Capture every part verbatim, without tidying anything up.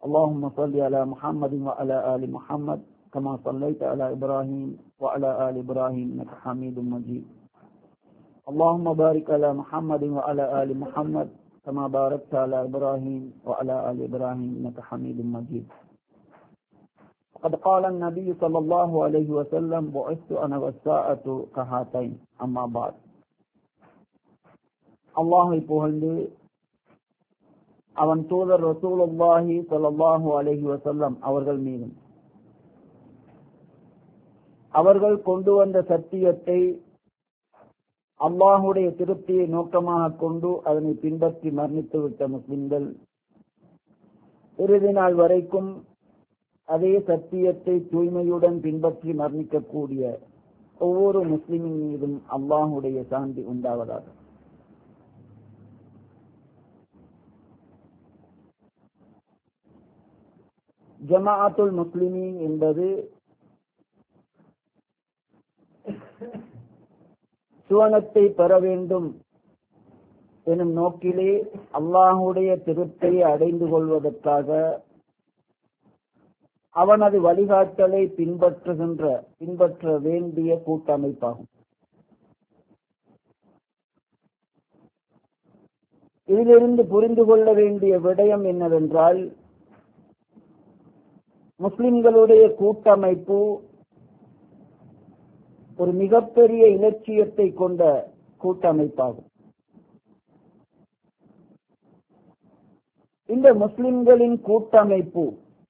اللهم صل على محمد وعلى آل محمد كما صليت على إبراهيم وعلى آل إبراهيم إنك حميد مجيد. اللهم بارك على محمد وعلى آل محمد كما باركت على إبراهيم وعلى آل إبراهيم إنك حميد مجيد. قد قال النبي صلى الله عليه وسلم بعثت أنا والساعة كهاتين. أما بعد. அல்லாஹை புகழ்ந்து அவன் தூதர் ரசூலுல்லாஹி ஸல்லல்லாஹு அலைஹி வஸல்லம் அவர்கள் மீதும் அவர்கள் கொண்டு வந்த சத்தியத்தை அல்லாஹுடைய திருப்தியை நோக்கமாக கொண்டு அதனை பின்பற்றி மரணித்துவிட்ட முஸ்லிம்கள் இறுதி நாள் வரைக்கும் அதே சத்தியத்தை தூய்மையுடன் பின்பற்றி மரணிக்கக்கூடிய ஒவ்வொரு முஸ்லிமின் மீதும் அல்லாஹுடைய சாந்தி உண்டாவதாக. ஜமாஅத்துல் முஸ்லிமீன் என்பது சுவனத்தை பெற வேண்டும் எனும் நோக்கிலே அல்லாஹுடைய திருப்தியை அடைந்து கொள்வதற்காக அவனது வழிகாட்டலை பின்பற்றுகின்ற பின்பற்ற வேண்டிய கூட்டமைப்பாகும். இதிலிருந்து புரிந்து கொள்ள வேண்டிய விடயம் என்னவென்றால், முஸ்லிம்களுடைய கூட்டமைப்பு ஒரு மிகப்பெரிய இலட்சியத்தை கொண்ட கூட்டமைப்பாகும். இந்த முஸ்லிம்களின் கூட்டமைப்பு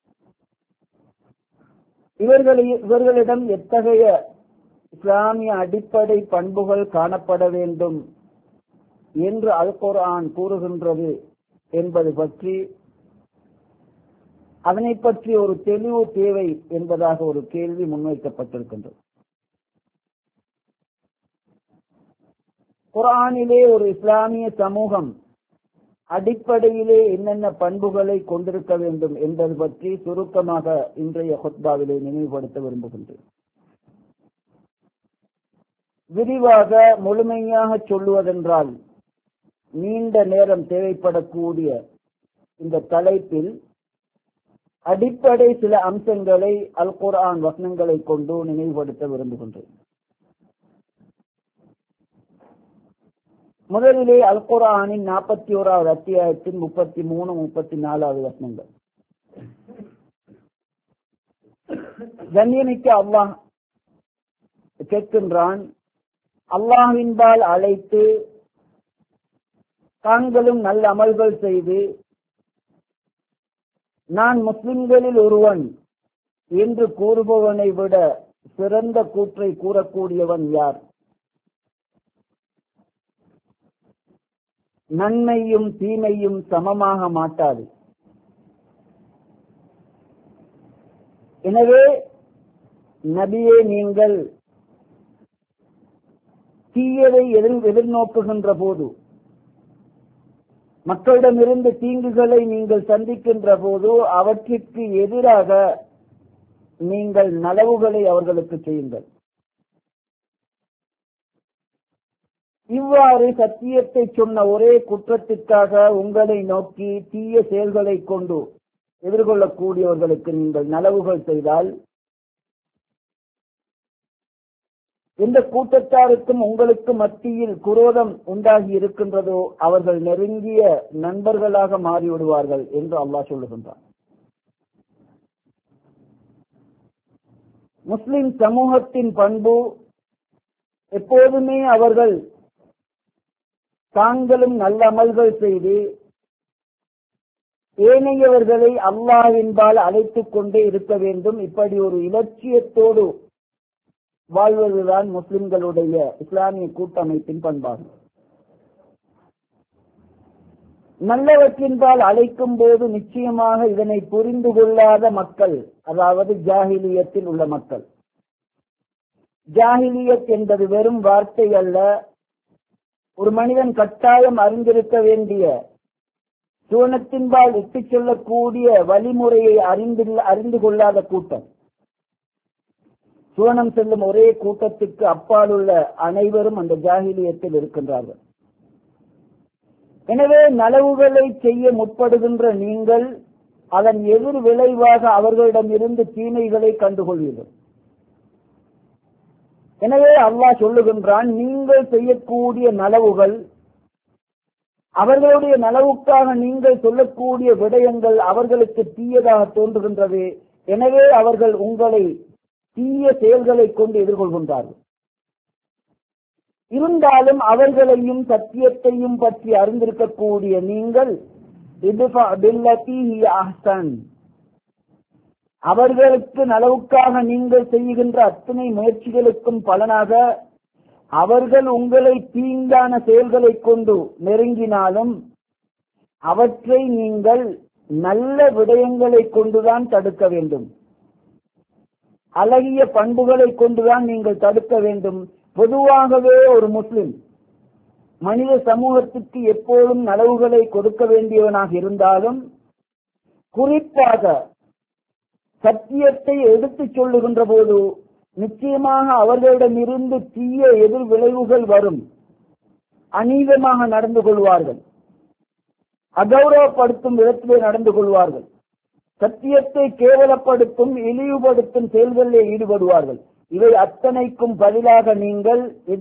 இவர்களை இவர்களிடம் எத்தகைய இஸ்லாமிய அடிப்படை பண்புகள் காணப்பட வேண்டும் என்று அல் குர்ஆன் கூறுகின்றது என்பது பற்றி அதனை பற்றி ஒரு தெளிவு தேவை என்பதாக ஒரு கேள்வி முன்வைக்கப்பட்டிருக்கின்றது. குர்ஆனிலே ஒரு இஸ்லாமிய சமூகம் அடிப்படையிலே என்னென்ன பண்புகளை கொண்டிருக்க வேண்டும் என்பது பற்றி சுருக்கமாக இன்றைய ஹுத்பாவிலே நினைவுபடுத்த விரும்புகின்றேன். விரிவாக முழுமையாக சொல்லுவதென்றால் நீண்ட நேரம் தேவைப்படக்கூடிய இந்த தலைப்பில் அடிப்படை சில அம்சங்களை அல் குர்ஆன் வசனங்களை கொண்டு நினைவுபடுத்த விரும்புகின்றேன். முதலிலே அல் குர்ஆனின் நாற்பத்தி ஓராவது அத்தியாயத்தின் முப்பத்தி மூணு முப்பத்தி நாலாவது வசனங்கள். கண்ணியமிக்க அல்லாஹ் கேட்கின்றான், அல்லாஹ்வின்பால் அழைத்து தாங்களும் நல்ல அமல்கள் செய்து நான் முஸ்லிம்களில் ஒருவன் என்று கூறுபவனை விட சிறந்த கூற்றை கூறக்கூடியவன் யார்? நன்மையும் தீமையும் சமமாக மாட்டாது. எனவே நபியே, நீங்கள் தீயதை எதிர் எதிர்நோக்குகின்ற போது, மக்களிடமிருந்து தீங்குகளை நீங்கள் சந்திக்கின்ற போது அவற்றிற்கு எதிராக நீங்கள் நலவுகளை அவர்களுக்கு செய்யுங்கள். இவ்வாறு சத்தியத்தை சொன்ன ஒரே குற்றத்திற்காக உங்களை நோக்கி தீய செயல்களை கொண்டு எதிர்கொள்ளக்கூடியவர்களுக்கு நீங்கள் நலவுகள் செய்தால் எந்த கூட்டத்தாருக்கும் உங்களுக்கு மத்தியில் குரோதம் உண்டாகி இருக்கின்றதோ அவர்கள் நெருங்கிய நண்பர்களாக மாறிவிடுவார்கள் என்று அல்லாஹ் சொல்லுகின்றார். முஸ்லிம் சமூகத்தின் பண்பு எப்போதுமே அவர்கள் தாங்களும் நல்ல அமல்கள் செய்து ஏனையவர்களை அல்லாஹ்வின்பால் அழைத்துக் கொண்டே இருக்க வேண்டும். இப்படி ஒரு இலட்சியத்தோடு வாழ்வதுதான் முஸ்லிம்களுடைய இஸ்லாமிய கூட்டமைப்பின் பண்பாகும். நல்லவற்றின்பால் அழைக்கும் போது நிச்சயமாக இதனை புரிந்து கொள்ளாத மக்கள், அதாவது ஜாஹிலியத்தில் உள்ள மக்கள். ஜாஹிலியத் என்பது வெறும் வார்த்தை அல்ல, ஒரு மனிதன் கட்டாயம் அறிந்திருக்க வேண்டிய சுவனத்தின்பால் இட்டுச் செல்லக்கூடிய வழிமுறையை அறிந்து அறிந்து கொள்ளாத கூட்டம். சுவனம் செல்லும் ஒரே கூட்டத்திற்கு அப்பால் உள்ள அனைவரும் அந்த ஜாஹிலியத்தில் இருக்கின்றார்கள். எனவே நலவுகளை செய்ய முற்படுகின்ற நீங்கள் அதன் எதிர் விளைவாக அவர்களிடம் இருந்து தீமைகளை கண்டுகொள்வீர்கள். எனவே அல்லாஹ் சொல்லுகின்றான், நீங்கள் செய்யக்கூடிய நலவுகள், அவர்களுடைய நலவுக்காக நீங்கள் சொல்லக்கூடிய விடயங்கள் அவர்களுக்கு தீயதாக தோன்றுகின்றது. எனவே அவர்கள் உங்களை தீய செயல்களை கொண்டு எதிர்கொள்கின்றார்கள். இருந்தாலும் அவர்களையும் சத்தியத்தையும் பற்றி அறிந்திருக்கக்கூடிய நீங்கள் அவர்களுக்கு நலவுக்காக நீங்கள் செய்கின்ற அத்தனை முயற்சிகளுக்கும் பலனாக அவர்கள் உங்களை தீங்கான செயல்களை கொண்டு நெருங்கினாலும் அவற்றை நீங்கள் நல்ல விடயங்களை கொண்டுதான் தடுக்க வேண்டும், அழகிய பண்புகளை கொண்டுதான் நீங்கள் தடுக்க வேண்டும். பொதுவாகவே ஒரு முஸ்லிம் மனித சமூகத்திற்கு எப்போதும் நலவுகளை கொடுக்க வேண்டியவனாக இருந்தாலும், குறிப்பாக சத்தியத்தை எடுத்துச் சொல்லுகின்ற போது நிச்சயமாக அவர்களிடமிருந்து தீய எதிர் விளைவுகள் வரும். அநீதமாக நடந்து கொள்வார்கள், அகௌரவப்படுத்தும் விதத்திலே நடந்து கொள்வார்கள், சத்தியத்தை கேவலப்படுத்தும் இழிவுபடுத்தும் செயல்களிலே ஈடுபடுவார்கள். இவை அத்தனைக்கும் பதிலாக நீங்கள்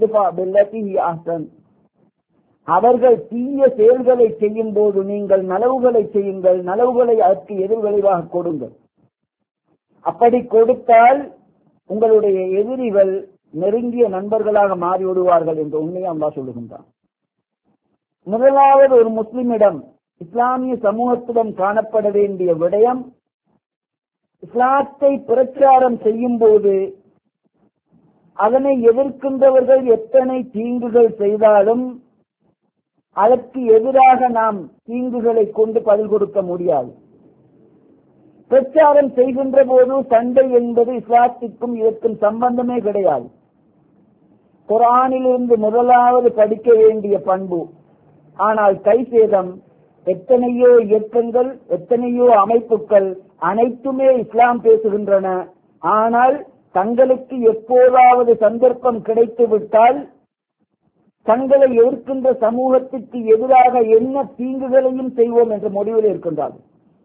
அவர்கள் தீய செயல்களை செய்யும் போது நீங்கள் நலவுகளை செய்யுங்கள், நலவுகளை அதற்கு எதிர் விளைவாக கொடுங்கள். அப்படி கொடுத்தால் உங்களுடைய எதிரிகள் நெருங்கிய நண்பர்களாக மாறிவிடுவார்கள் என்ற உண்மையை அல்லாஹ் சொல்லுகின்றான். முதலாவது ஒரு முஸ்லிமிடம், இஸ்லாமிய சமூகத்திடம் காணப்பட வேண்டிய விடயம், இஸ்லாத்தை பிரச்சாரம் செய்யும் போது அதனை எதிர்க்கின்றவர்கள் எத்தனை தீங்குகள் செய்தாலும் அதற்கு எதிராக நாம் தீங்குகளை கொண்டு பதில் கொடுக்க முடியாது. பிரச்சாரம் செய்கின்ற போது சண்டை என்பது இஸ்லாத்திற்கும் இதற்கும் சம்பந்தமே கிடையாது. குர்ஆனிலிருந்து முதலாவது படிக்க வேண்டிய பண்பு. ஆனால் கை சேதம், எத்தனையோ இயக்கங்கள், எத்தனையோ அமைப்புகள் அனைத்துமே இஸ்லாம் பேசுகின்றன. ஆனால் தங்களுக்கு எப்போதாவது சந்தர்ப்பம் கிடைத்து விட்டால் தங்களை எதிர்க்கின்ற சமூகத்திற்கு எதிராக என்ன தீங்குகளையும் செய்வோம் என்ற முடிவில் இருக்கின்றார்கள்.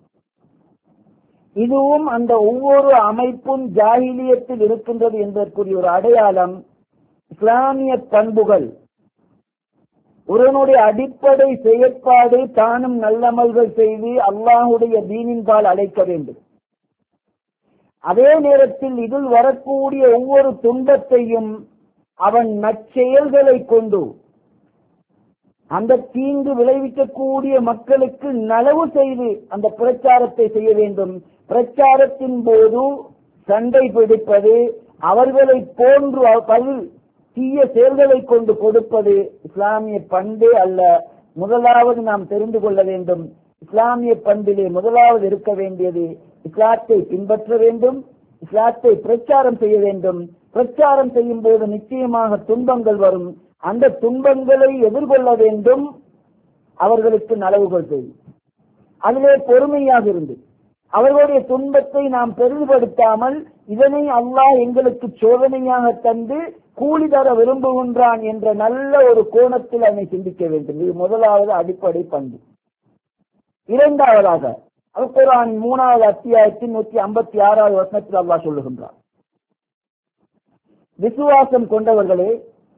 இதுவும் அந்த ஒவ்வொரு அமைப்பும் ஜாஹிலியத்தில் இருக்கின்றது என்பதற்குரிய ஒரு அடையாளம். இஸ்லாமிய பண்புகள், ஒருவனுடைய அடிப்படை செயற்பாடு தானும் நல்லமல்கள் செய்து அல்லாஹுடைய தீனின்பால் அழைக்க வேண்டும். அதே நேரத்தில் இதில் வரக்கூடிய ஒவ்வொரு துன்பத்தையும் அவன் நற்செயல்களை கொண்டு அந்த தீங்கு விளைவிக்கக்கூடிய மக்களுக்கு நலவு செய்து அந்த பிரச்சாரத்தை செய்ய வேண்டும். பிரச்சாரத்தின் போது சண்டை பிடிப்பது, அவர்களை போன்று பல தீய செயல்களை கொண்டு கொடுப்பது இஸ்லாமிய பண்பே அல்ல. முதலாவது நாம் தெரிந்து கொள்ள வேண்டும், இஸ்லாமிய பண்பிலே முதலாவது இருக்க வேண்டியது இஸ்லாத்தை பின்பற்ற வேண்டும், இஸ்லாத்தை பிரச்சாரம் செய்ய வேண்டும். பிரச்சாரம் செய்யும் போது நிச்சயமாக துன்பங்கள் வரும், அந்த துன்பங்களை எதிர்கொள்ள வேண்டும், அவர்களுக்கு நலவுகள் செய்யும். அதிலே பொறுமையாக இருந்து அவர்களுடைய துன்பத்தை நாம் பெரிதுபடுத்தாமல் இதனை அல்லாஹ் எங்களுக்கு சோதனையாக தந்து கூலி தர விரும்புகின்றான் என்ற நல்ல ஒரு கோணத்தில் அதனை சிந்திக்க வேண்டும். இது முதலாவது அடிப்படை பண்பு. இரண்டாவதாக அல் குர்ஆன் மூணாவது அத்தியாயத்தின் நூற்றி ஐம்பத்தி ஆறாவது வசனத்தில் அல்லாஹ் சொல்லுகின்றார், விசுவாசம் கொண்டவர்களே,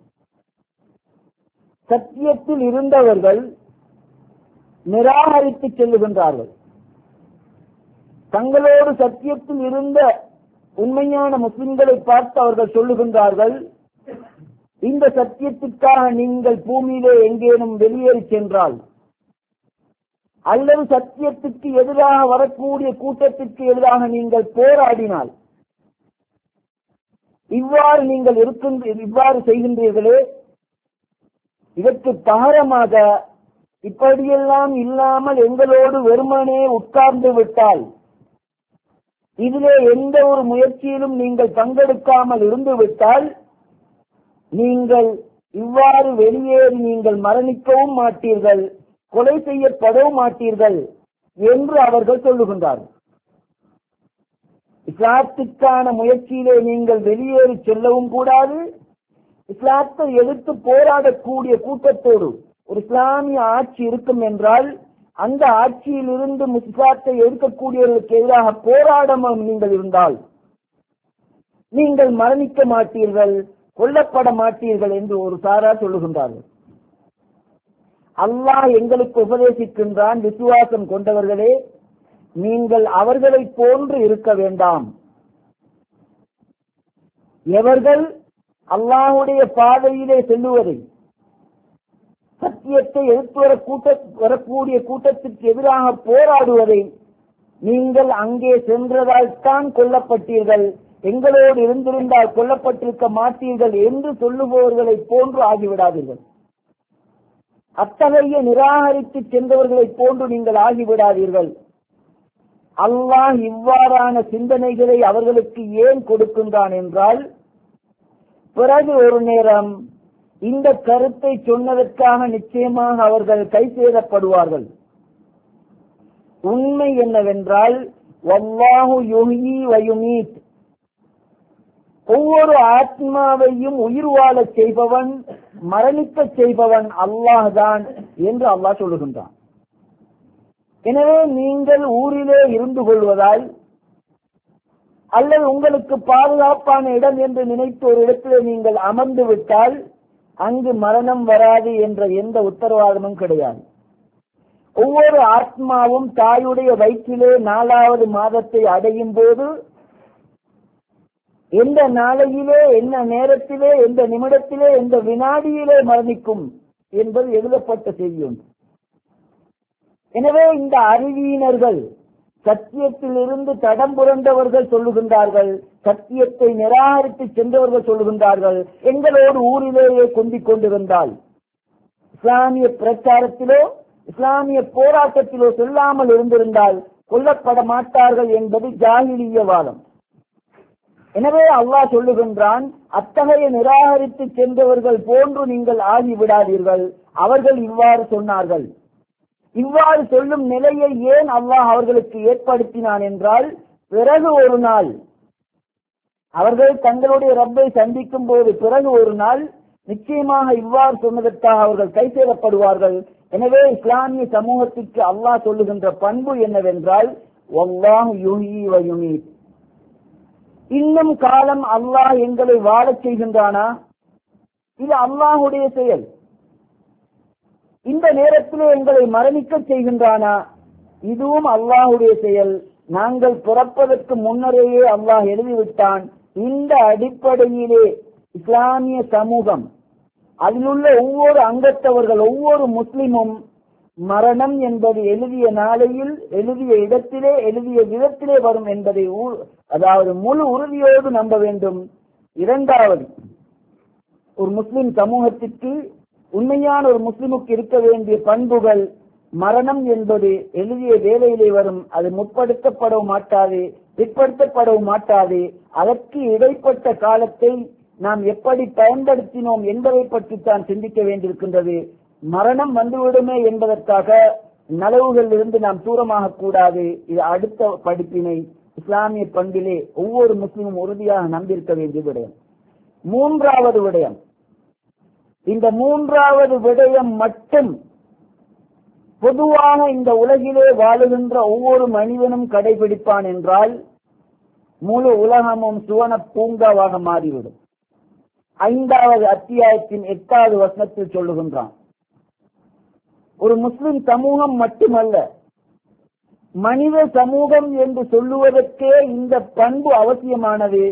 சத்தியத்தில் இருந்தவர்கள் நிராகரித்து செல்லுகின்றார்கள். தங்களோடு சத்தியத்தில் இருந்த உண்மையான முஸ்லிம்களை பார்த்து அவர்கள் சொல்லுகின்றார்கள், இந்த சத்தியத்திற்காக நீங்கள் பூமியிலே எங்கேனும் வெளியேறி சென்றால் அல்லது சத்தியத்திற்கு எதிராக வரக்கூடிய கூட்டத்திற்கு எதிராக நீங்கள் போராடினால், இவ்வாறு நீங்கள் இருக்கின்ற இவ்வாறு செய்கின்றீர்களே, இதற்கு பகரமாக இப்படியெல்லாம் இல்லாமல் எங்களோடு வெறுமனே உட்கார்ந்து விட்டால், இதிலே எந்த ஒரு முயற்சியிலும் நீங்கள் பங்கெடுக்காமல் இருந்து விட்டால், நீங்கள் இவ்வாறு வெளியேறி நீங்கள் மரணிக்கவும் மாட்டீர்கள், கொலை செய்யப்படவும் மாட்டீர்கள் என்று அவர்கள் சொல்லுகின்றார்கள். இஸ்லாத்திற்கான முயற்சியிலே நீங்கள் வெளியேறி செல்லவும் கூடாது, இஸ்லாத்தை எதிர்த்து போராடக்கூடிய கூட்டத்தோடு ஒரு இஸ்லாமிய ஆட்சி இருக்கும் என்றால் அந்த ஆட்சியில் இருந்து இஸ்லாத்தை எதிர்க்கக்கூடியவர்களுக்கு எதிராக போராடாமல் நீங்கள் இருந்தால் நீங்கள் மரணிக்க மாட்டீர்கள், கொல்லப்பட மாட்டீர்கள் என்று ஒரு சாரார் சொல்லுகின்றார்கள். அல்லாஹ் எங்களுக்கு உபதேசிக்கின்றான், விசுவாசம் கொண்டவர்களே நீங்கள் அவர்களை போன்று இருக்க வேண்டாம். எவர்கள் அல்லாஹ்வுடைய பாதையிலே செல்லுவதை, சத்தியத்தை எதிர்த்து வர கூட்ட வரக்கூடிய கூட்டத்திற்கு எதிராக போராடுவதை நீங்கள் அங்கே சென்றதால் தான் கொல்லப்பட்டீர்கள், எங்களோடு இருந்திருந்தால் கொல்லப்பட்டிருக்க மாட்டீர்கள் என்று சொல்லுபவர்களை போன்று ஆகிவிடாதீர்கள். அத்தகைய நிராகரித்து சென்றவர்களை போன்று நீங்கள் ஆகிவிடாதீர்கள். அல்லாஹ் இவ்வாறான சிந்தனைகளை அவர்களுக்கு ஏன் கொடுக்கின்றான் என்றால், பிறகு ஒரு நேரம் இந்த கருத்தை சொன்னதற்காக நிச்சயமாக அவர்கள் கை சேதப்படுவார்கள். உண்மை என்னவென்றால், வல்லாஹு யுஹ்யி வ யுமீத், ஒவ்வொரு ஆத்மாவையும் உயிர் வாழச் செய்பவன், மரணிக்க செய்பவன் அல்லாஹ் தான் என்று அல்லாஹ் சொல்லுகின்றான். எனவே நீங்கள் ஊரிலே இருந்து கொள்வதால் அல்லது உங்களுக்கு பாதுகாப்பான இடம் என்று நினைத்து ஒரு இடத்திலே நீங்கள் அமர்ந்து விட்டால் அங்கு மரணம் வராது என்ற எந்த உத்தரவாதமும் கிடையாது. ஒவ்வொரு ஆத்மாவும் தாயுடைய வயிற்றிலே நாலாவது மாதத்தை அடையும் போது எந்த நாளையிலே, என்ன நேரத்திலே, எந்த நிமிடத்திலே, எந்த வினாடியிலே மரணிக்கும் என்பது எழுதப்பட்ட செய்தி ஒன்று. எனவே இந்த அறிவியினர்கள், சத்தியத்தில் இருந்து தடம் புரண்டவர்கள் சொல்லுகின்றார்கள், சத்தியத்தை நிராகரித்து சென்றவர்கள் சொல்லுகின்றார்கள், எங்களோடு ஊரிலேயே கொண்டிக் கொண்டிருந்தால், இஸ்லாமிய பிரச்சாரத்திலோ இஸ்லாமிய போராட்டத்திலோ சொல்லாமல் இருந்திருந்தால் கொல்லப்பட மாட்டார்கள் என்பது ஜாஹிலிய வாதம். எனவே அல்லாஹ் சொல்லுகின்றான், அத்தகைய நிராகரித்து சென்றவர்கள் போன்று நீங்கள் ஆகிவிடாதீர்கள். அவர்கள் இவ்வாறு சொன்னார்கள். இவ்வாறு சொல்லும் நிலையை ஏன் அல்லாஹ் அவர்களுக்கு ஏற்படுத்தினான் என்றால், பிறகு ஒரு நாள் அவர்கள் தங்களுடைய ரப்பை சந்திக்கும் போது பிறகு ஒரு நாள் நிச்சயமாக இவ்வாறு சொன்னதற்காக அவர்கள் கை சேதப்படுவார்கள். எனவே இஸ்லாமிய சமூகத்திற்கு அல்லாஹ் சொல்லுகின்ற பண்பு என்னவென்றால், வல்லாஹு யுஹ்யி வ யுமீத், இன்னும் காலம் அல்லாஹ் எங்களை வாழச் செய்கின்றானா? இது அல்லாஹுடைய செயல். இந்த நேரத்திலே எங்களை மரணிக்க செய்கின்றானா? இதுவும் அல்லாஹுடைய செயல். நாங்கள் பிறப்பதற்கு முன்னரேயே அல்லாஹ் எழுதிவிட்டான். இந்த அடிப்படையிலே இஸ்லாமிய சமூகம், அதிலுள்ள ஒவ்வொரு அங்கத்தவர்கள், ஒவ்வொரு முஸ்லிமும் மரணம் என்பது எழுதிய நாளையில், எழுதிய இடத்திலே, எழுதிய விதத்திலே வரும் என்பதை அதாவது முழு உறுதியோடு நம்ப வேண்டும். இரண்டாவது, ஒரு முஸ்லிம் சமூகத்திற்கு, உண்மையான ஒரு முஸ்லிமுக்கு இருக்க வேண்டிய பண்புகள், மரணம் என்பது எழுதிய வேலையிலே வரும், அது முற்படுத்தப்படவும் மாட்டாது, பிற்படுத்தப்படவும் மாட்டாது. அதற்கு இடைப்பட்ட காலத்தை நாம் எப்படி பயன்படுத்தினோம் என்பதை பற்றி தான் சிந்திக்க வேண்டியிருக்கின்றது. மரணம் வந்துவிடுமே என்பதற்காக நலவுகளில் இருந்து நாம் தூரமாக கூடாது. இது அடுத்த படிப்பினை இஸ்லாமிய பண்பிலே ஒவ்வொரு முஸ்லிமும் உறுதியாக நம்பியிருக்க வேண்டிய விடயம். மூன்றாவது விடயம், இந்த மூன்றாவது விடயம் மட்டும் பொதுவாக இந்த உலகிலே வாழுகின்ற ஒவ்வொரு மனிதனும் கடைபிடிப்பான் என்றால் முழு உலகமும் சுவன பூங்காவாக மாறிவிடும். ஐந்தாவது அத்தியாயத்தின் எட்டாவது வசனத்தில் சொல்லுகின்றான், ஒரு முஸ்லிம் சமூகம் மட்டுமல்ல, மனித சமூகம் என்று சொல்லுவதற்கே இந்த பண்பு அவசியமானது.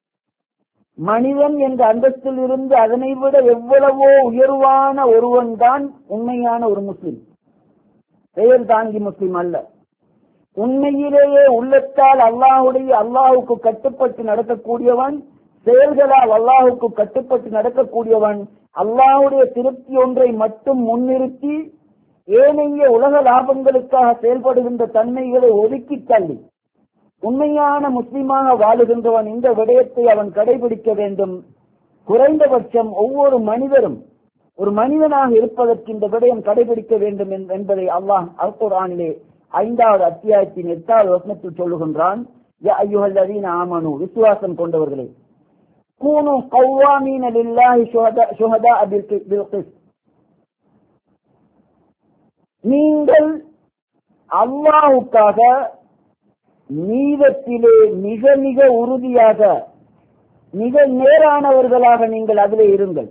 மனிதன் என்ற அந்தஸ்தில் இருந்து அதனை விட எவ்வளவோ உயர்வான ஒருவன் தான் உண்மையான ஒரு முஸ்லிம், பெயர் தாங்கி முஸ்லிம் அல்ல. உண்மையிலேயே உள்ளத்தால் அல்லாஹுடைய அல்லாஹுக்கு கட்டுப்பட்டு நடக்கக்கூடியவன், செயல்களால் அல்லாஹுக்கு கட்டுப்பட்டு நடக்கக்கூடியவன், அல்லாஹுடைய திருப்தி ஒன்றை மட்டும் முன்னிறுத்தி ஏனைய உலக லாபங்களுக்காக செயல்படுகின்ற தன்மைகளை ஒதுக்கி தள்ளி உண்மையான முஸ்லிமாக வாழுகின்றவன் இந்த விடயத்தை அவன் கடைபிடிக்க வேண்டும். குறைந்தபட்சம் ஒவ்வொரு மனிதரும் ஒரு மனிதனாக இருப்பதற்கு இந்த விடயம் கடைபிடிக்க வேண்டும் என்பதை அல்லாஹ் அல் குர்ஆனிலே ஐந்தாவது அத்தியாயத்தின் எட்டாவது வசனத்தில் சொல்லுகின்றான், யா அய்யுஹல்லதீன ஆமனூ, விசுவாசம் கொண்டவர்களே, கூனு கவ்வாமீன லில்லாஹி ஷுஹதா பில் கிஸ்த், நீங்கள் அல்லாஹ்வுக்காக நீதத்திலே மிக மிக உறுதியாக மிக நேரானவர்களாக நீங்கள் அதிலே இருங்கள்.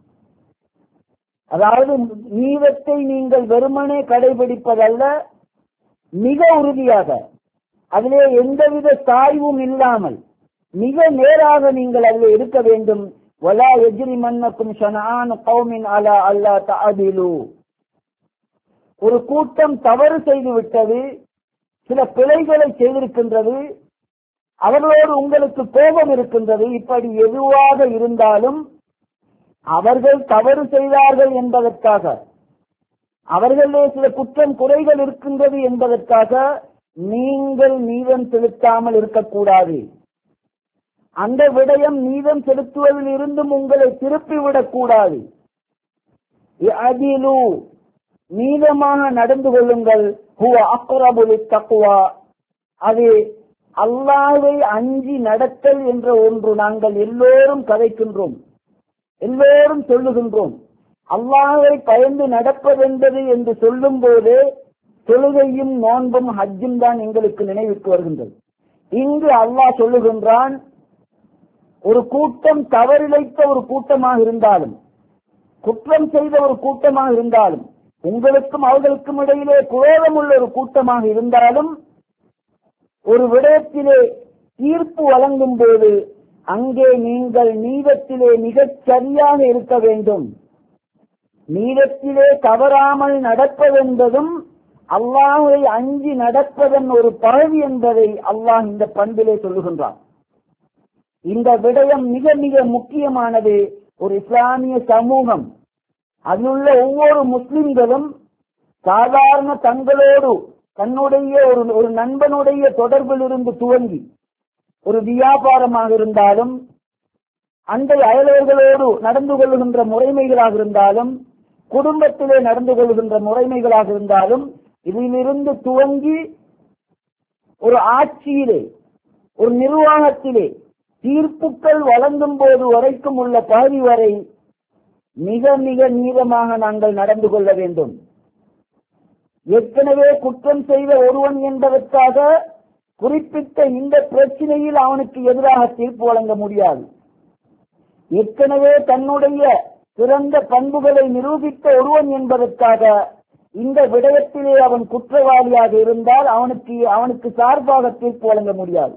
அதாவது நீதத்தை நீங்கள் வெறுமனே கடைபிடிப்பதல்ல, மிக உறுதியாக அதிலே எந்தவித சாய்வும் இல்லாமல் மிக நேராக நீங்கள் அதில் இருக்க வேண்டும். வலா யஜ்ரிமன்னக்கும் ஷனஆனு கௌமின் அலா அல்லா தஅதிலு. ஒரு கூட்டம் தவறு செய்து விட்டது, சில பிழைகளை செய்திருக்கின்றது, அவர்களோடு உங்களுக்கு கோபம் இருக்கின்றது. இப்படி எதுவாக இருந்தாலும் அவர்கள் தவறு செய்தார்கள் என்பதற்காக, அவர்களே சில குற்றம் குறைகள் இருக்கின்றது என்பதற்காக நீங்கள் நீதம் செலுத்தாமல் இருக்கக்கூடாது. அந்த விடயம் நீதம் செலுத்துவதில் இருந்தும் உங்களை திருப்பிவிடக் கூடாது. அதிலு நீதமாக நடந்து கொள்ளுங்கள். ஹுவ அக்ரபு லித்தக்வா. அது அல்லாஹ்வை அஞ்சி நடத்தல் என்ற ஒன்று நாங்கள் எல்லோரும் கதைக்கின்றோம், எல்லோரும் சொல்லுகின்றோம். அல்லாஹ்வை பயந்து நடப்பதென்பது என்று சொல்லும் போது தொழுகையும் நோன்பும் ஹஜ்ஜும் தான் எங்களுக்கு நினைவுக்கு வருகின்றது. இங்கு அல்லாஹ் சொல்லுகின்றான், ஒரு கூட்டம் தவறிழைத்த ஒரு கூட்டமாக இருந்தாலும், குற்றம் செய்த ஒரு கூட்டமாக இருந்தாலும், உங்களுக்கும் அவர்களுக்கும் இடையிலே குரோதம் உள்ள ஒரு கூட்டமாக இருந்தாலும், ஒரு விடயத்திலே தீர்ப்பு வழங்கும் போது அங்கே நீங்கள் நீதத்திலே மிகச் சரியாக இருக்க வேண்டும். நீதத்திலே தவறாமல் நடப்பதென்பதும் அல்லாஹ்வை அஞ்சி நடப்பதன் ஒரு பகுதி என்பதை அல்லாஹ் இந்த பண்பிலே சொல்லுகின்றான். இந்த விடயம் மிக மிக முக்கியமானது. ஒரு இஸ்லாமிய சமூகம், அதிலுள்ள ஒவ்வொரு முஸ்லிம்களும் சாதாரண தங்களோடு தன்னுடைய ஒரு ஒரு நண்பனுடைய தொடர்பில் இருந்து துவங்கி, ஒரு வியாபாரமாக இருந்தாலும், அண்டை அயலவர்களோடு நடந்து கொள்கின்ற முறைமைகளாக இருந்தாலும், குடும்பத்திலே நடந்து கொள்கின்ற முறைமைகளாக இருந்தாலும், இதிலிருந்து துவங்கி ஒரு ஆட்சியிலே, ஒரு நிர்வாகத்திலே தீர்ப்புகள் வழங்கும் போது வரைக்கும் உள்ள பகுதி வரை மிக மிக நீளமாக நாங்கள் நடந்து கொள்ள வேண்டும். ஏற்கனவே குற்றம் செய்த ஒருவன் என்பதற்காக குறிப்பிட்ட இந்த பிரச்சனையில் அவனுக்கு எதிராக தீர்ப்பு வழங்க முடியாது. ஏற்கனவே தன்னுடைய சிறந்த பண்புகளை நிரூபித்த ஒருவன் என்பதற்காக இந்த விடயத்திலே அவன் குற்றவாளியாக இருந்தால் அவனுக்கு அவனுக்கு சார்பாக தீர்ப்பு வழங்க முடியாது.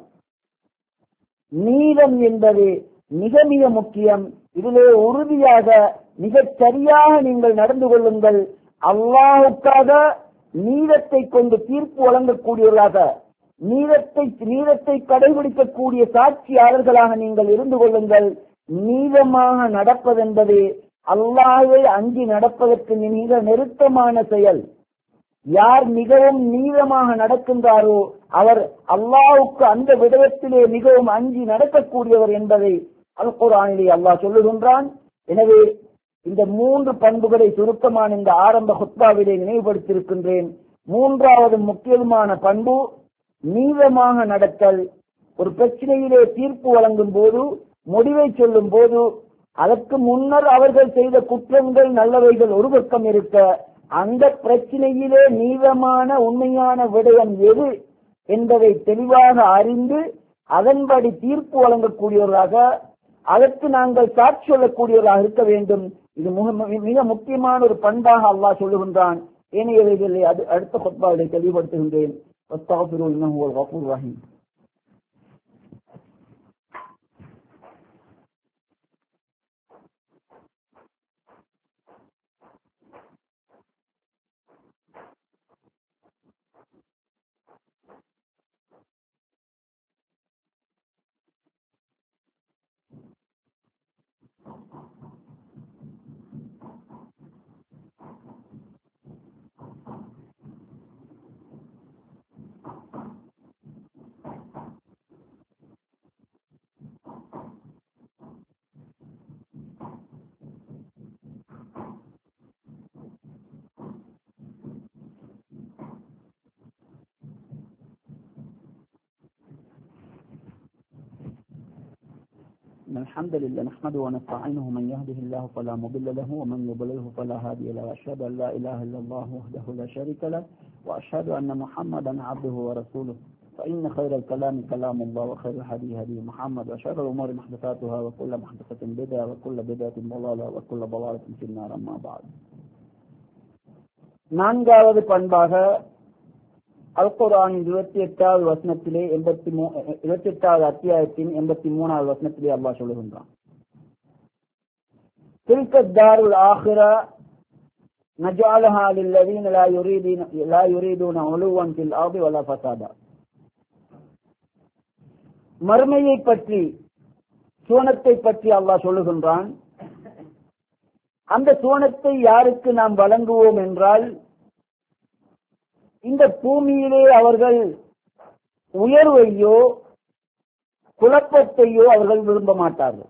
நீதம் என்பது மிக மிக முக்கியம். இதிலே உறுதியாக மிகச் சரியாக நீங்கள் நடந்து கொள்ளுங்கள். அல்லாஹ்வுக்காக நீதத்தை கொண்டு தீர்ப்பு வழங்கக்கூடியவர்களாக, நீதத்தை நீதத்தை கடைபிடிக்கக்கூடிய சாட்சியாளர்களாக நீங்கள் இருந்து கொள்ளுங்கள். நீதமாக நடப்பதென்பது அல்லாஹ்வை அஞ்சி நடப்பதற்கு மிக நெருக்கமான செயல். யார் மிகவும் நீதமாக நடக்கின்றாரோ அவர் அல்லாஹ்வுக்கு அந்த விடயத்திலே மிகவும் அஞ்சி நடக்கக்கூடியவர் என்பதை அல் குர்ஆனிலே அல்லாஹ் சொல்லுகின்றான். எனவே இந்த மூன்று பண்புகளை சுருக்கமான இந்த ஆரம்ப ஹுத்பாவிலே நினைவுபடுத்தியிருக்கின்றேன். மூன்றாவது முக்கியமான பண்பு நீதமாக நடத்தல். ஒரு பிரச்சனையிலே தீர்ப்பு வழங்கும் போது, முடிவை சொல்லும் போது, அதற்கு முன்னர் அவர்கள் செய்த குற்றங்கள் நல்லவைகள் ஒரு பக்கம் இருக்க, அந்த பிரச்சனையிலே நீதமான உண்மையான விடயம் எது என்பதை தெளிவாக அறிந்து அதன்படி தீர்ப்பு வழங்கக்கூடியவர்களாக, அதற்கு நாங்கள் சாட்சி சொல்லக்கூடியவர்களாக இருக்க வேண்டும். இது மிக முக்கியமான ஒரு பண்பாக அல்லாஹ் சொல்லுகின்றான். ஏனையவைகளை அது அடுத்த ஹுத்பாவிலே தெளிவுபடுத்துகின்றேன். அஸ்தக்ஃபிரு இன்னஹு வல் கஃபூர் ரஹீம். الحمد لله نحمده ونستعينه من يهده الله فلا مضل له ومن يضلله فلا هادي له. أشهد أن لا إله إلا الله وحده لا شريك له وأشهد أن محمدا عبده ورسوله فإن خير الكلام كلام الله وخير الهدي هدي محمد وشر الأمور محدثاتها وكل محدثة بدعة وكل بدعة ضلالة وكل ضلالة في النار أما بعد. நான்காவது பண்பாக அல் குர்ஆனின் இருபத்தி எட்டாவது வசனத்திலே எண்பத்தி மூ இருபத்தி எட்டாவது அத்தியாயத்தின் எண்பத்தி மூணாவது வசனத்திலே அல்லாஹ் சொல்லுகின்றான், تلك الدار الآخرة نجعلها للذين لا يريدون لا يريدون علوا في الأرض ولا فسادا. மறுமையை பற்றி, சுவனத்தை பற்றி அல்லாஹ் சொல்லுகின்றான். அந்த சுவனத்தை யாருக்கு நாம் வழங்குவோம் என்றால், இந்த பூமியிலே அவர்கள் உயர்வையோ குழப்பத்தையோ அவர்கள் விரும்ப மாட்டார்கள்.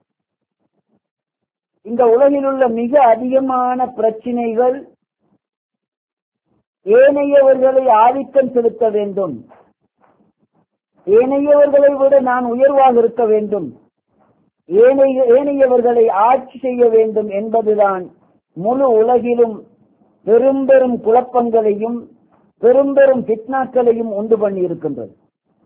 இந்த உலகில் உள்ள மிக அதிகமான பிரச்சினைகள் ஏனையவர்களை ஆதிக்கம் செலுத்த வேண்டும், ஏனையவர்களை விட நான் உயர்வாக இருக்க வேண்டும், ஏனையவர்களை ஆட்சி செய்ய வேண்டும் என்பதுதான் முழு உலகிலும் பெரும் பெரும் குழப்பங்களையும் பெரும் பெரும் ஃபித்னாக்களையும் உண்டு பண்ணி இருக்கின்றது.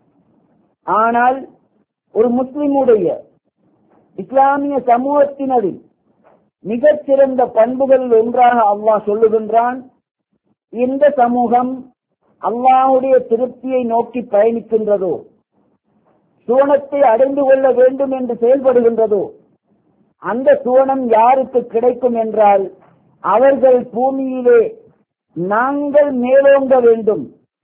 ஆனால் ஒரு முஸ்லிமுடைய இஸ்லாமிய சமூகத்தினரில் மிகச்சிறந்த பண்புகளில் ஒன்றாக அல்லாஹ் சொல்லுகின்றான், இந்த சமூகம் அல்லாஹ்வுடைய திருப்தியை நோக்கி பயணிக்கின்றதோ, சுவனத்தை அடைந்து கொள்ள வேண்டும் என்று செயல்படுகின்றதோ, அந்த சுவனம் யாருக்கு கிடைக்கும் என்றால், அவர்கள் பூமியிலே நாங்கள் மேலோங்க வேண்டும்,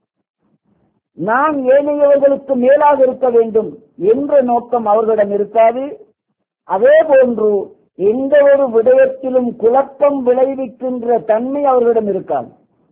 நாம் ஏனையவர்களுக்கு மேலாக இருக்க வேண்டும் என்ற நோக்கம் அவர்களிடம் இருக்காது. அதே போன்று எந்த ஒரு விடயத்திலும் குழப்பம் விளைவிக்கின்ற தன்மை அவர்களிடம் இருக்காது.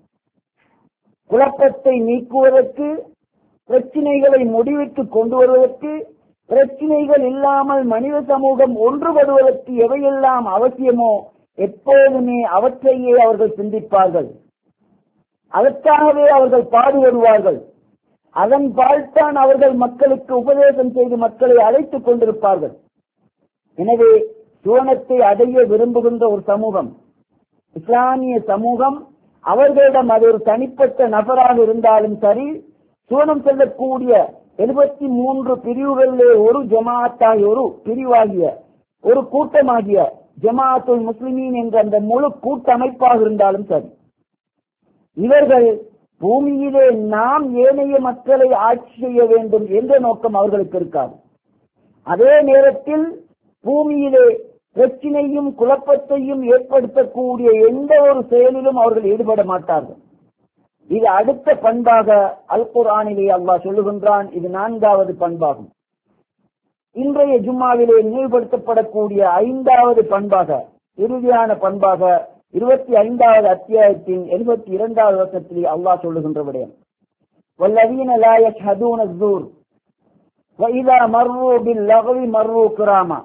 குழப்பத்தை நீக்குவதற்கு, பிரச்சினைகளை முடிவுக்கு கொண்டு வருவதற்கு, பிரச்சினைகள் இல்லாமல் மனித சமூகம் ஒன்றுபடுவதற்கு எவையெல்லாம் அவசியமோ எப்போதுமே அவற்றையே அவர்கள் சிந்திப்பார்கள். அதற்காகவே அவர்கள் பாடுபடுவார்கள். அதன் பால்தான் அவர்கள் மக்களுக்கு உபதேசம் செய்து மக்களை அழைத்துக் கொண்டிருப்பார்கள். எனவே சுவனத்தை அடைய விரும்புகின்ற ஒரு சமூகம், இஸ்லாமிய சமூகம், அவர்களிடம் அது ஒரு தனிப்பட்ட நபராக இருந்தாலும் சரி, சுவனம் செல்லக்கூடிய எழுபத்தி மூன்று பிரிவுகளிலே ஒரு ஜமாத்தாகிய ஒரு பிரிவாகிய ஒரு கூட்டமாகிய ஜமாத்துல் முஸ்லிமீன் என்ற அந்த முழு கூட்டமைப்பாக இருந்தாலும் சரி, இவர்கள் பூமியிலே நாம் ஏனைய மக்களை ஆட்சி செய்ய வேண்டும் என்ற நோக்கம் அவர்களுக்கு இருக்காது. அதே நேரத்தில் பூமியிலே பிரச்சினையும் குழப்பத்தையும் ஏற்படுத்தக்கூடிய எந்த ஒரு செயலிலும் அவர்கள் ஈடுபட மாட்டார்கள். இது அடுத்த பண்பாக அல் குர்ஆனிலே அல்லாஹ் சொல்லுகின்றான். இது நான்காவது பண்பாகும். இன்றைய ஜும்மாவிலே நினைவுபடுத்தப்படக்கூடிய ஐந்தாவது பண்பாக, இறுதியான பண்பாக இருபத்தி ஐந்தாவது அத்தியாயத்தின் எழுபத்தி இரண்டாவது வசனத்திலே அல்லாஹ் சொல்லுகின்ற விடயம், வல்லதீன லா யஷ்ஹதூன ஸூர் வஇதா மர்ரு பில்லக்வி மர்ரு கிராமா.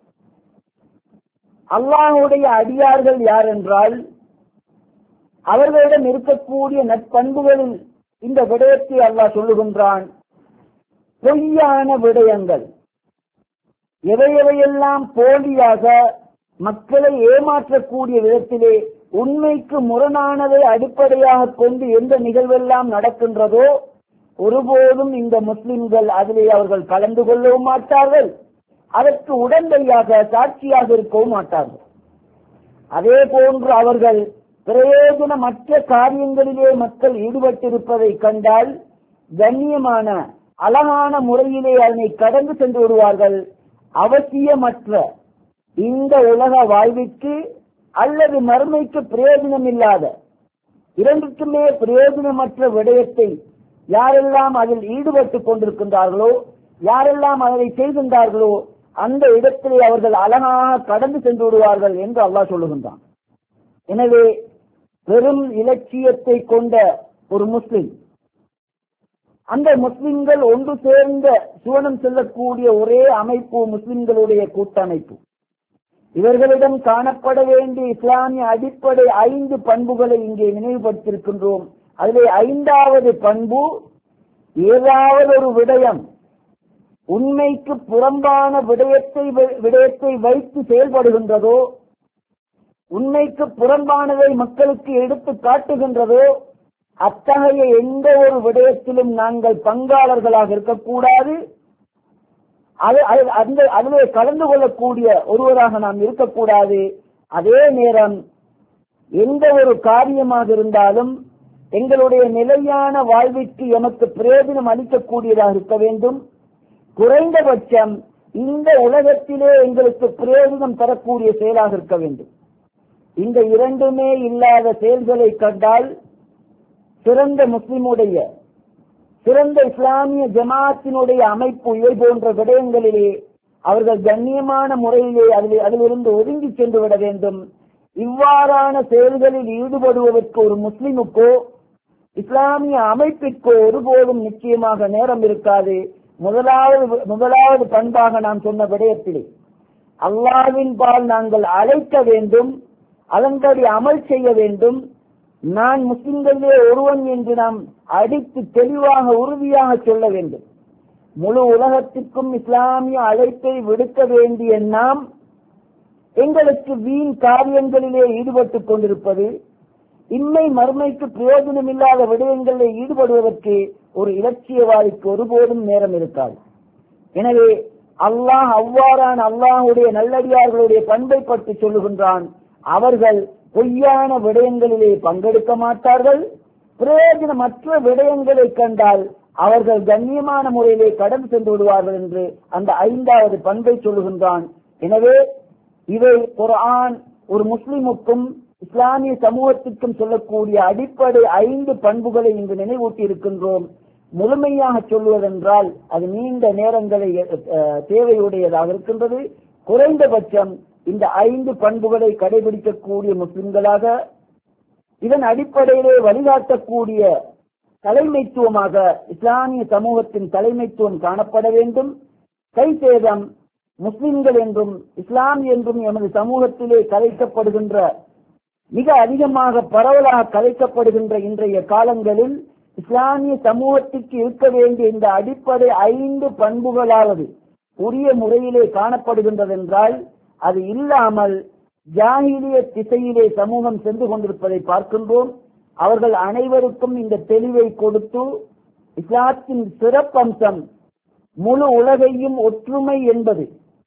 அல்லாஹ்வுடைய அடியார்கள் யார் என்றால், அவர்களிடம் இருக்கக்கூடிய நற்பண்புகளில் இந்த விடயத்தை அல்லாஹ் சொல்லுகின்றான். பொய்யான விடயங்கள், எவை எவையெல்லாம் போலியாக மக்களை ஏமாற்றக்கூடிய விதத்திலே உண்மைக்கு முரணானதை அடிப்படையாக கொண்டு எந்த நிகழ்வெல்லாம் நடக்கின்றதோ, ஒருபோதும் இந்த முஸ்லிம்கள் அதிலே அவர்கள் கலந்து கொள்ளவும் மாட்டார்கள், அதற்கு உடந்தையாக சாட்சியாக இருக்கவும் மாட்டார்கள். அதே போன்று அவர்கள் பிரயோஜனமற்ற காரியங்களிலே மக்கள் ஈடுபட்டிருப்பதை கண்டால் கண்ணியமான அழகான முறையிலே அதனை கடந்து சென்று விடுவார்கள். அவசியமற்ற இந்த உலக வாழ்விற்கு அல்லது மறுமைக்கு பிரயோஜனம் இல்லாத, இரண்டுக்குமே பிரயோஜனமற்ற விடயத்தை யாரெல்லாம் அதில் ஈடுபட்டுக் கொண்டிருக்கின்றார்களோ, யாரெல்லாம் அதனை செய்கின்றார்களோ, அந்த இடத்திலே அவர்கள் அழகாக கடந்து சென்று விடுவார்கள் என்று அல்லாஹ் சொல்லுகின்றான். எனவே பெரும் இலட்சியத்தை கொண்ட ஒரு முஸ்லிம், அந்த முஸ்லிம்கள் ஒன்று சேர்ந்த சுவனம் செல்லக்கூடிய ஒரே அமைப்பு முஸ்லிம்களுடைய கூட்டமைப்பு. இவர்களிடம் காணப்பட வேண்டிய இஸ்லாமிய அடிப்படை ஐந்து பண்புகளை இங்கே நினைவுபடுத்தியிருக்கின்றோம். அதிலே ஐந்தாவது பண்பு, ஏதாவது ஒரு விடயம் உண்மைக்கு புறம்பான விடயத்தை விடயத்தை வைத்து செயல்படுகின்றதோ, உண்மைக்கு புறம்பானதை மக்களுக்கு எடுத்து காட்டுகின்றதோ, அத்தகைய எந்த ஒரு விடயத்திலும் நாங்கள் பங்காளர்களாக இருக்கக்கூடாது. அந்த அதிலே கலந்து கொள்ளக்கூடிய ஒருவராக நாம் இருக்கக்கூடாது. அதே நேரம் எந்த ஒரு காரியமாக இருந்தாலும் எங்களுடைய நிலையான வாழ்விற்கு எமக்கு பிரயோஜனம் அளிக்கக்கூடியதாக இருக்க வேண்டும். குறைந்தபட்சம் இந்த உலகத்திலே எங்களுக்கு பிரயோஜனம் தரக்கூடிய செயலாக இருக்க வேண்டும். இந்த இரண்டுமே இல்லாத செயல்களை கண்டால் சிறந்த முஸ்லிமுடைய சிறந்த இஸ்லாமிய ஜமாத்தினுடைய அமைப்பு இவை போன்ற விடயங்களிலே அவர்கள் கண்ணியமான முறையிலே அதிலிருந்து ஒதுங்கி சென்று விட வேண்டும். இவ்வாறான செயல்களில் ஈடுபடுவதற்கு ஒரு முஸ்லிமுக்கோ இஸ்லாமிய அமைப்பிற்கோ ஒருபோதும் நிச்சயமாக நேரம் இருக்காது. முதலாவது முதலாவது பண்பாக நாம் சொன்ன விடயத்திலே அல்லாஹ்வின் பால் நாங்கள் அழைக்க வேண்டும், அதன்படி அமல் செய்ய வேண்டும். நான் முஸ்லிம்களிலே ஒருவன் என்று நாம் அடித்து தெளிவாக உறுதியாக சொல்ல வேண்டும். முழு உலகத்திற்கும் இஸ்லாமிய அழைப்பை விடுக்க வேண்டிய நாம் எங்களுக்கு வீண் காரியங்களிலே ஈடுபட்டுக் கொண்டிருப்பது, இன்மை மறுமைக்கு பிரயோஜனம் இல்லாத விடயங்களில் ஈடுபடுவதற்கு ஒரு இலட்சியவாதிக்கு ஒருபோதும் நேரம் இருக்காது. எனவே அல்லாஹ் அவ்வாறான அல்லாஹுடைய நல்லடியார்களுடைய பண்பை பற்றி சொல்லுகின்றான். அவர்கள் பொய்யான விடயங்களிலே பங்கெடுக்க மாட்டார்கள். பிரயோஜனமற்ற விடயங்களை கண்டால் அவர்கள் கண்ணியமான முறையிலே கடந்து சென்று விடுவார்கள் என்று அந்த ஐந்தாவது பண்பை சொல்லுகின்றான். எனவே இவை குர்ஆன் ஒரு முஸ்லிமுக்கும் இஸ்லாமிய சமூகத்திற்கும் சொல்லக்கூடிய அடிப்படை ஐந்து பண்புகளை இங்கு நினைவூட்டி இருக்கின்றோம். முழுமையாக சொல்வதென்றால் அது நீண்ட நேரங்களை தேவையுடையதாக இருக்கின்றது. குறைந்தபட்சம் இந்த ஐந்து பண்புகளை கடைபிடிக்கக்கூடிய முஸ்லிம்களாக இதன் அடிப்படையிலே வழிகாட்டக்கூடிய தலைமைத்துவமாக இஸ்லாமிய சமூகத்தின் தலைமைத்துவம் காணப்பட வேண்டும். கைசேதம் முஸ்லிம்கள் என்றும் இஸ்லாம் என்றும் எமது சமூகத்திலே கலைக்கப்படுகின்ற மிக அதிகமாக பரவலாக கலைக்கப்படுகின்ற இன்றைய காலங்களில் இஸ்லாமிய சமூகத்திற்கு இருக்க வேண்டிய இந்த அடிப்படை ஐந்து பண்புகளாவது உரிய முறையிலே காணப்படுகின்றது என்றால் அது இல்லாமல் ஜாஹிலிய திசையிலே சமூகம் சென்று கொண்டிருப்பதை பார்க்கின்றோம். அவர்கள் அனைவருக்கும் இந்த தெளிவை கொடுத்து இஸ்லாத்தின் சிறப்பம்சம் முழு உலகையும் ஒற்றுமை என்பது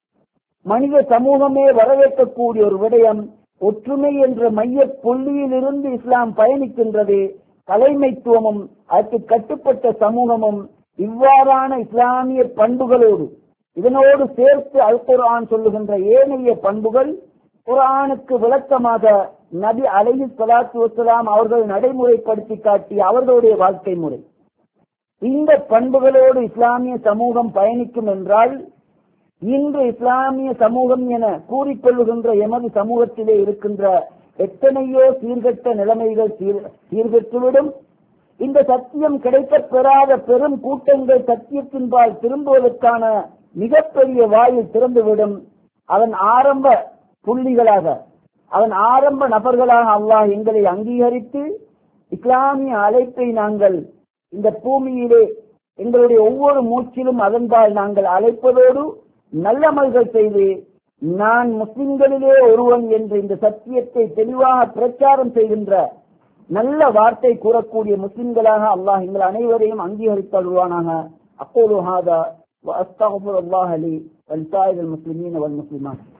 மனித சமூகமே வரவேற்கக்கூடிய ஒரு விடயம். ஒற்றுமை என்ற மைய புள்ளியிலிருந்து இஸ்லாம் பயணிக்கின்றது. தலைமைத்துவமும் அதற்கு கட்டுப்பட்ட சமூகமும் இவ்வாறான இஸ்லாமிய பண்புகளோடு இதனோடு சேர்த்து அல் குர்ஆன் சொல்லுகின்ற ஏனைய பண்புகள் குர்ஆனுக்கு விளக்கமாக நபி அலைஹி ஸலாத்து வஸலாம் அவர்கள் நடைமுறைப்படுத்தி காட்டிய அவர்களுடைய வாழ்க்கை முறை. இந்த பண்புகளோடு இஸ்லாமிய சமூகம் பயணிக்கும் என்றால் இன்று இஸ்லாமிய சமூகம் என கூறிக்கொள்ளுகின்ற எமது சமூகத்திலே இருக்கின்ற எத்தனையோ சீர்கட்ட நிலைமைகள் சீர்கெட்டுவிடும். இந்த சத்தியம் கிடைக்கப் பெறாத பெரும் கூட்டங்கள் சத்தியத்தின்பால் திரும்புவதற்கான மிகப்பெரிய வாயில் திறந்துவிடும். அதன் ஆரம்ப புள்ளிகளாக அதன் ஆரம்ப நபர்களாக அல்லாஹ் எங்களை அங்கீகரித்து இஸ்லாமிய அழைப்பை நாங்கள் இந்த பூமியிலே எங்களுடைய ஒவ்வொரு மூச்சிலும் அதன்பால் நாங்கள் அழைப்பதோடு நல்லமல்கள் செய்து நான் முஸ்லிம்களிலே ஒருவன் என்று இந்த சத்தியத்தை தெளிவாக பிரச்சாரம் செய்கின்ற நல்ல வார்த்தை கூறக்கூடிய முஸ்லிம்களாக அல்லாஹ் எங்கள் அனைவரையும் அங்கீகரித்தருவானாக. அக்கூலு ஹாதா வ அஸ்தக்ஃபிருல்லாஹ் லி வ லிசாயிரில் முஸ்லிமீன வல் முஸ்லிமாத்.